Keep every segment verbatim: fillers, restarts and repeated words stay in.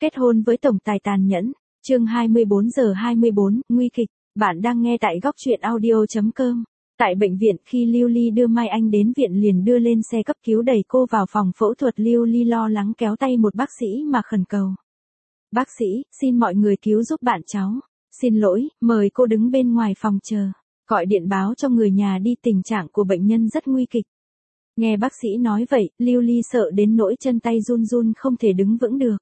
Kết hôn với tổng tài tàn nhẫn. Chương hai mươi bốn giờ hai mươi bốn, nguy kịch. Bạn đang nghe tại góc truyện audio chấm com. Tại bệnh viện, khi Lưu Ly đưa Mai Anh đến viện liền đưa lên xe cấp cứu đẩy cô vào phòng phẫu thuật, Lưu Ly lo lắng kéo tay một bác sĩ mà khẩn cầu. Bác sĩ, xin mọi người cứu giúp bạn cháu. Xin lỗi, mời cô đứng bên ngoài phòng chờ. Gọi điện báo cho người nhà đi, tình trạng của bệnh nhân rất nguy kịch. Nghe bác sĩ nói vậy, Lưu Ly sợ đến nỗi chân tay run run không thể đứng vững được.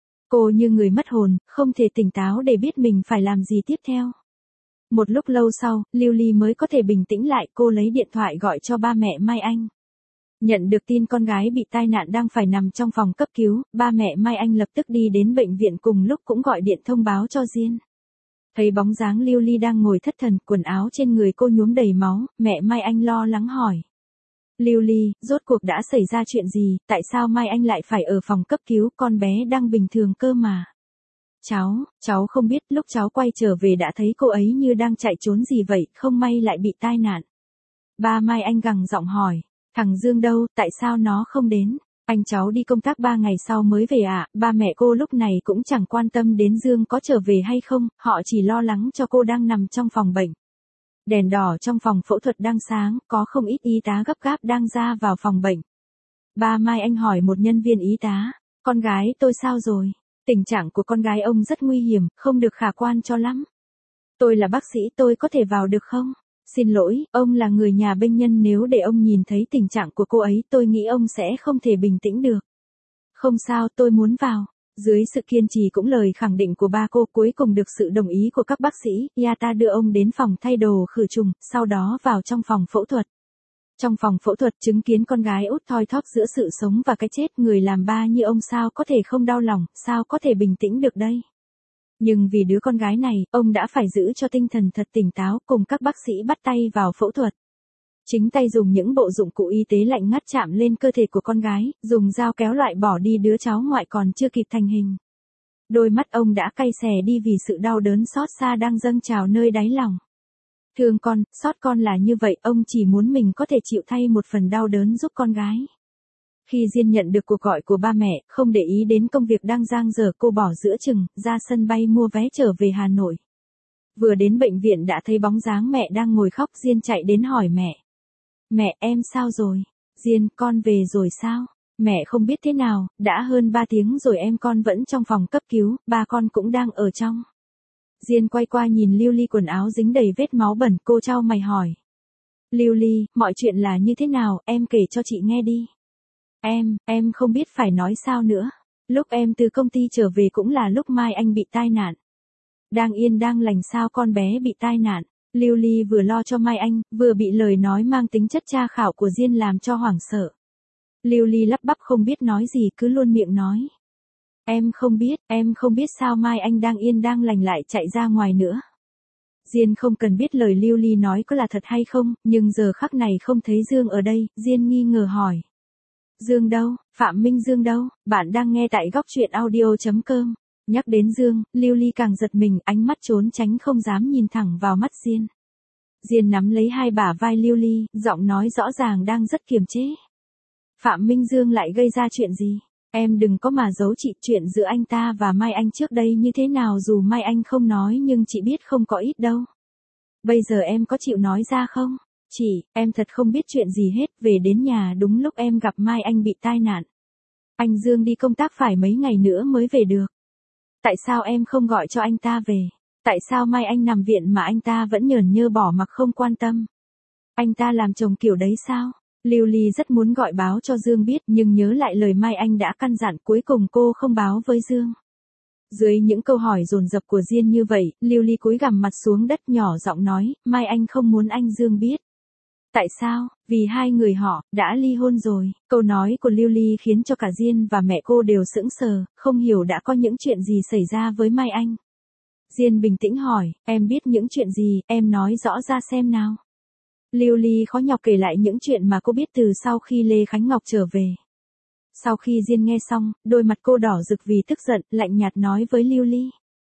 Cô như người mất hồn, không thể tỉnh táo để biết mình phải làm gì tiếp theo. Một lúc lâu sau, Lưu Ly mới có thể bình tĩnh lại, cô lấy điện thoại gọi cho ba mẹ Mai Anh. Nhận được tin con gái bị tai nạn đang phải nằm trong phòng cấp cứu, ba mẹ Mai Anh lập tức đi đến bệnh viện, cùng lúc cũng gọi điện thông báo cho Diên. Thấy bóng dáng Lưu Ly đang ngồi thất thần, quần áo trên người cô nhuốm đầy máu, mẹ Mai Anh lo lắng hỏi. Lưu Ly, rốt cuộc đã xảy ra chuyện gì, tại sao Mai Anh lại phải ở phòng cấp cứu, con bé đang bình thường cơ mà. Cháu, cháu không biết, lúc cháu quay trở về đã thấy cô ấy như đang chạy trốn gì vậy, không may lại bị tai nạn. Ba Mai Anh gằn giọng hỏi, thằng Dương đâu, tại sao nó không đến? Anh cháu đi công tác ba ngày sau mới về ạ. À? Ba mẹ cô lúc này cũng chẳng quan tâm đến Dương có trở về hay không, họ chỉ lo lắng cho cô đang nằm trong phòng bệnh. Đèn đỏ trong phòng phẫu thuật đang sáng, có không ít y tá gấp gáp đang ra vào phòng bệnh. Ba Mai Anh hỏi một nhân viên y tá, con gái tôi sao rồi? Tình trạng của con gái ông rất nguy hiểm, không được khả quan cho lắm. Tôi là bác sĩ, tôi có thể vào được không? Xin lỗi, ông là người nhà bệnh nhân, nếu để ông nhìn thấy tình trạng của cô ấy, tôi nghĩ ông sẽ không thể bình tĩnh được. Không sao, tôi muốn vào. Dưới sự kiên trì cũng lời khẳng định của ba cô, cuối cùng được sự đồng ý của các bác sĩ, Yata đưa ông đến phòng thay đồ khử trùng, sau đó vào trong phòng phẫu thuật. Trong phòng phẫu thuật, chứng kiến con gái út thoi thóp giữa sự sống và cái chết, người làm ba như ông sao có thể không đau lòng, sao có thể bình tĩnh được đây. Nhưng vì đứa con gái này, ông đã phải giữ cho tinh thần thật tỉnh táo, cùng các bác sĩ bắt tay vào phẫu thuật. Chính tay dùng những bộ dụng cụ y tế lạnh ngắt chạm lên cơ thể của con gái, dùng dao kéo loại bỏ đi đứa cháu ngoại còn chưa kịp thành hình. Đôi mắt ông đã cay xè đi vì sự đau đớn xót xa đang dâng trào nơi đáy lòng. Thương con, xót con là như vậy, ông chỉ muốn mình có thể chịu thay một phần đau đớn giúp con gái. Khi Diên nhận được cuộc gọi của ba mẹ, không để ý đến công việc đang dang dở, cô bỏ giữa chừng, ra sân bay mua vé trở về Hà Nội. Vừa đến bệnh viện đã thấy bóng dáng mẹ đang ngồi khóc, Diên chạy đến hỏi mẹ. Mẹ, em sao rồi? Diên, con về rồi sao? Mẹ không biết thế nào, đã hơn ba tiếng rồi em con vẫn trong phòng cấp cứu, ba con cũng đang ở trong. Diên quay qua nhìn Lưu Ly quần áo dính đầy vết máu bẩn, cô chau mày hỏi. Lưu Ly, mọi chuyện là như thế nào, em kể cho chị nghe đi. Em, em không biết phải nói sao nữa. Lúc em từ công ty trở về cũng là lúc Mai Anh bị tai nạn. Đang yên đang lành sao con bé bị tai nạn. Lưu Ly vừa lo cho Mai Anh, vừa bị lời nói mang tính chất tra khảo của Diên làm cho hoảng sợ. Lưu Ly lắp bắp không biết nói gì, cứ luôn miệng nói. Em không biết, em không biết sao Mai Anh đang yên đang lành lại chạy ra ngoài nữa. Diên không cần biết lời Lưu Ly nói có là thật hay không, nhưng giờ khắc này không thấy Dương ở đây, Diên nghi ngờ hỏi. Dương đâu, Phạm Minh Dương đâu? Bạn đang nghe tại góc truyện audio chấm com. Nhắc đến Dương, Lưu Ly càng giật mình, ánh mắt trốn tránh không dám nhìn thẳng vào mắt Diên. Diên nắm lấy hai bả vai Lưu Ly, giọng nói rõ ràng đang rất kiềm chế. Phạm Minh Dương lại gây ra chuyện gì? Em đừng có mà giấu chị, chuyện giữa anh ta và Mai Anh trước đây như thế nào dù Mai Anh không nói nhưng chị biết không có ít đâu. Bây giờ em có chịu nói ra không? Chị, em thật không biết chuyện gì hết, về đến nhà đúng lúc em gặp Mai Anh bị tai nạn. Anh Dương đi công tác phải mấy ngày nữa mới về được. Tại sao em không gọi cho anh ta về? Tại sao Mai Anh nằm viện mà anh ta vẫn nhởn nhơ bỏ mặc không quan tâm? Anh ta làm chồng kiểu đấy sao? Lưu Ly rất muốn gọi báo cho Dương biết nhưng nhớ lại lời Mai Anh đã căn dặn, cuối cùng cô không báo với Dương. Dưới những câu hỏi dồn dập của Diên như vậy, Lưu Ly cúi gằm mặt xuống đất nhỏ giọng nói, Mai Anh không muốn anh Dương biết. Tại sao? Vì hai người họ đã ly hôn rồi. Câu nói của Lưu Ly khiến cho cả Diên và mẹ cô đều sững sờ, không hiểu đã có những chuyện gì xảy ra với Mai Anh. Diên bình tĩnh hỏi, em biết những chuyện gì, em nói rõ ra xem nào. Lưu Ly khó nhọc kể lại những chuyện mà cô biết từ sau khi Lê Khánh Ngọc trở về. Sau khi Diên nghe xong, đôi mặt cô đỏ rực vì tức giận, lạnh nhạt nói với Lưu Ly.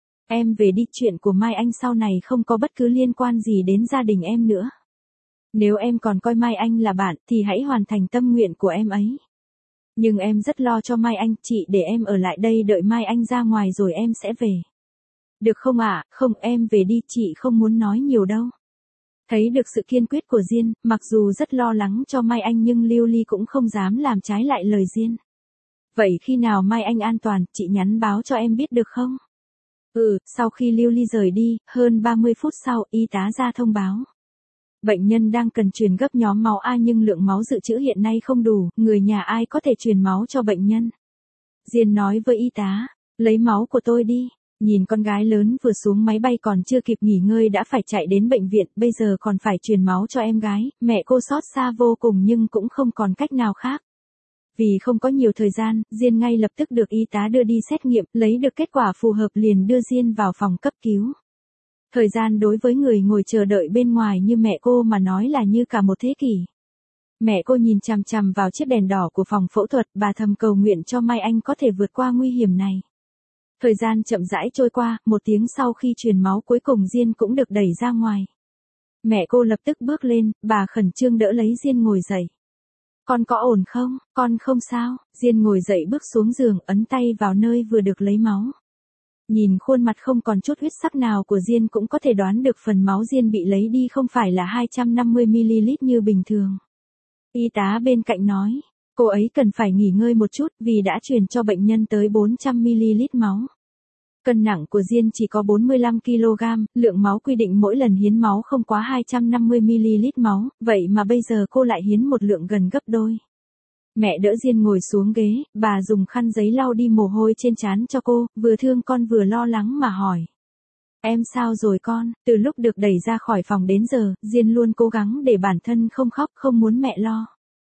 Em về đi, chuyện của Mai Anh sau này không có bất cứ liên quan gì đến gia đình em nữa. Nếu em còn coi Mai Anh là bạn, thì hãy hoàn thành tâm nguyện của em ấy. Nhưng em rất lo cho Mai Anh, chị để em ở lại đây đợi Mai Anh ra ngoài rồi em sẽ về. Được không ạ? À? Không, em về đi, chị không muốn nói nhiều đâu. Thấy được sự kiên quyết của Diên, mặc dù rất lo lắng cho Mai Anh nhưng Lưu Ly cũng không dám làm trái lại lời Diên. Vậy khi nào Mai Anh an toàn, chị nhắn báo cho em biết được không? Ừ, sau khi Lưu Ly rời đi, hơn ba mươi phút sau, y tá ra thông báo. Bệnh nhân đang cần truyền gấp nhóm máu A nhưng lượng máu dự trữ hiện nay không đủ, người nhà ai có thể truyền máu cho bệnh nhân? Diên nói với y tá, lấy máu của tôi đi. Nhìn con gái lớn vừa xuống máy bay còn chưa kịp nghỉ ngơi đã phải chạy đến bệnh viện, bây giờ còn phải truyền máu cho em gái, mẹ cô xót xa vô cùng nhưng cũng không còn cách nào khác. Vì không có nhiều thời gian, Diên ngay lập tức được y tá đưa đi xét nghiệm, lấy được kết quả phù hợp liền đưa Diên vào phòng cấp cứu. Thời gian đối với người ngồi chờ đợi bên ngoài như mẹ cô mà nói là như cả một thế kỷ. Mẹ cô nhìn chằm chằm vào chiếc đèn đỏ của phòng phẫu thuật, bà thầm cầu nguyện cho Mai Anh có thể vượt qua nguy hiểm này. Thời gian chậm rãi trôi qua, một tiếng sau khi truyền máu cuối cùng Diên cũng được đẩy ra ngoài. Mẹ cô lập tức bước lên, bà khẩn trương đỡ lấy Diên ngồi dậy. Con có ổn không? Con không sao. Diên ngồi dậy bước xuống giường, ấn tay vào nơi vừa được lấy máu. Nhìn khuôn mặt không còn chút huyết sắc nào của Diên cũng có thể đoán được phần máu Diên bị lấy đi không phải là hai trăm năm mươi mi-li-lít như bình thường. Y tá bên cạnh nói, cô ấy cần phải nghỉ ngơi một chút vì đã truyền cho bệnh nhân tới bốn trăm mi-li-lít máu. Cân nặng của Diên chỉ có bốn mươi lăm ki lô gam, lượng máu quy định mỗi lần hiến máu không quá hai trăm năm mươi mi-li-lít máu, vậy mà bây giờ cô lại hiến một lượng gần gấp đôi. Mẹ đỡ Diên ngồi xuống ghế, bà dùng khăn giấy lau đi mồ hôi trên trán cho cô, vừa thương con vừa lo lắng mà hỏi. Em sao rồi con? Từ lúc được đẩy ra khỏi phòng đến giờ, Diên luôn cố gắng để bản thân không khóc, không muốn mẹ lo.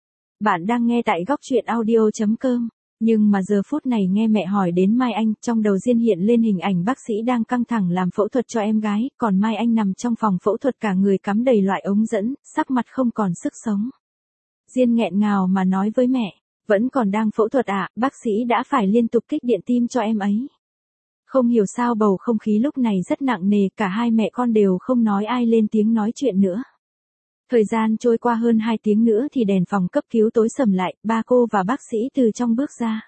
Bạn đang nghe tại góc truyện audio chấm com. Nhưng mà giờ phút này nghe mẹ hỏi đến Mai Anh, trong đầu Diên hiện lên hình ảnh bác sĩ đang căng thẳng làm phẫu thuật cho em gái, còn Mai Anh nằm trong phòng phẫu thuật cả người cắm đầy loại ống dẫn, sắc mặt không còn sức sống. Diên nghẹn ngào mà nói với mẹ, vẫn còn đang phẫu thuật à, bác sĩ đã phải liên tục kích điện tim cho em ấy. Không hiểu sao bầu không khí lúc này rất nặng nề, cả hai mẹ con đều không nói ai lên tiếng nói chuyện nữa. Thời gian trôi qua hơn hai tiếng nữa thì đèn phòng cấp cứu tối sầm lại, ba cô và bác sĩ từ trong bước ra.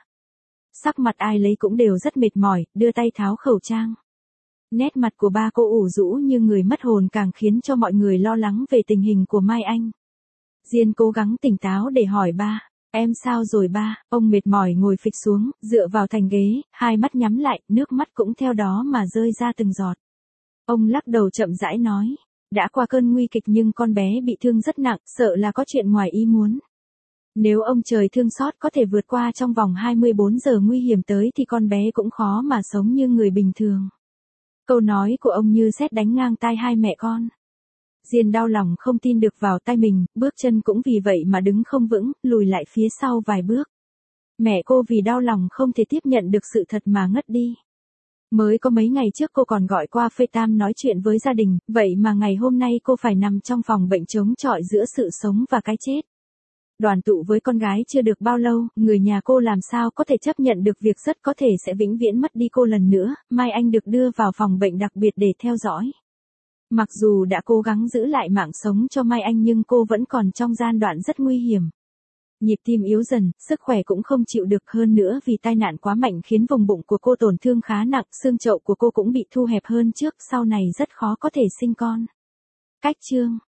Sắc mặt ai lấy cũng đều rất mệt mỏi, đưa tay tháo khẩu trang. Nét mặt của ba cô ủ rũ như người mất hồn càng khiến cho mọi người lo lắng về tình hình của Mai Anh. Diên cố gắng tỉnh táo để hỏi ba, em sao rồi ba? Ông mệt mỏi ngồi phịch xuống, dựa vào thành ghế, hai mắt nhắm lại, nước mắt cũng theo đó mà rơi ra từng giọt. Ông lắc đầu chậm rãi nói. Đã qua cơn nguy kịch nhưng con bé bị thương rất nặng, sợ là có chuyện ngoài ý muốn. Nếu ông trời thương xót có thể vượt qua trong vòng hai mươi bốn giờ nguy hiểm tới thì con bé cũng khó mà sống như người bình thường. Câu nói của ông như sét đánh ngang tai hai mẹ con. Diên đau lòng không tin được vào tai mình, bước chân cũng vì vậy mà đứng không vững, lùi lại phía sau vài bước. Mẹ cô vì đau lòng không thể tiếp nhận được sự thật mà ngất đi. Mới có mấy ngày trước cô còn gọi qua FaceTime nói chuyện với gia đình, vậy mà ngày hôm nay cô phải nằm trong phòng bệnh chống chọi giữa sự sống và cái chết. Đoàn tụ với con gái chưa được bao lâu, người nhà cô làm sao có thể chấp nhận được việc rất có thể sẽ vĩnh viễn mất đi cô lần nữa. Mai Anh được đưa vào phòng bệnh đặc biệt để theo dõi. Mặc dù đã cố gắng giữ lại mạng sống cho Mai Anh nhưng cô vẫn còn trong giai đoạn rất nguy hiểm. Nhịp tim yếu dần, sức khỏe cũng không chịu được hơn nữa vì tai nạn quá mạnh khiến vùng bụng của cô tổn thương khá nặng, xương chậu của cô cũng bị thu hẹp hơn trước, sau này rất khó có thể sinh con. Cách chương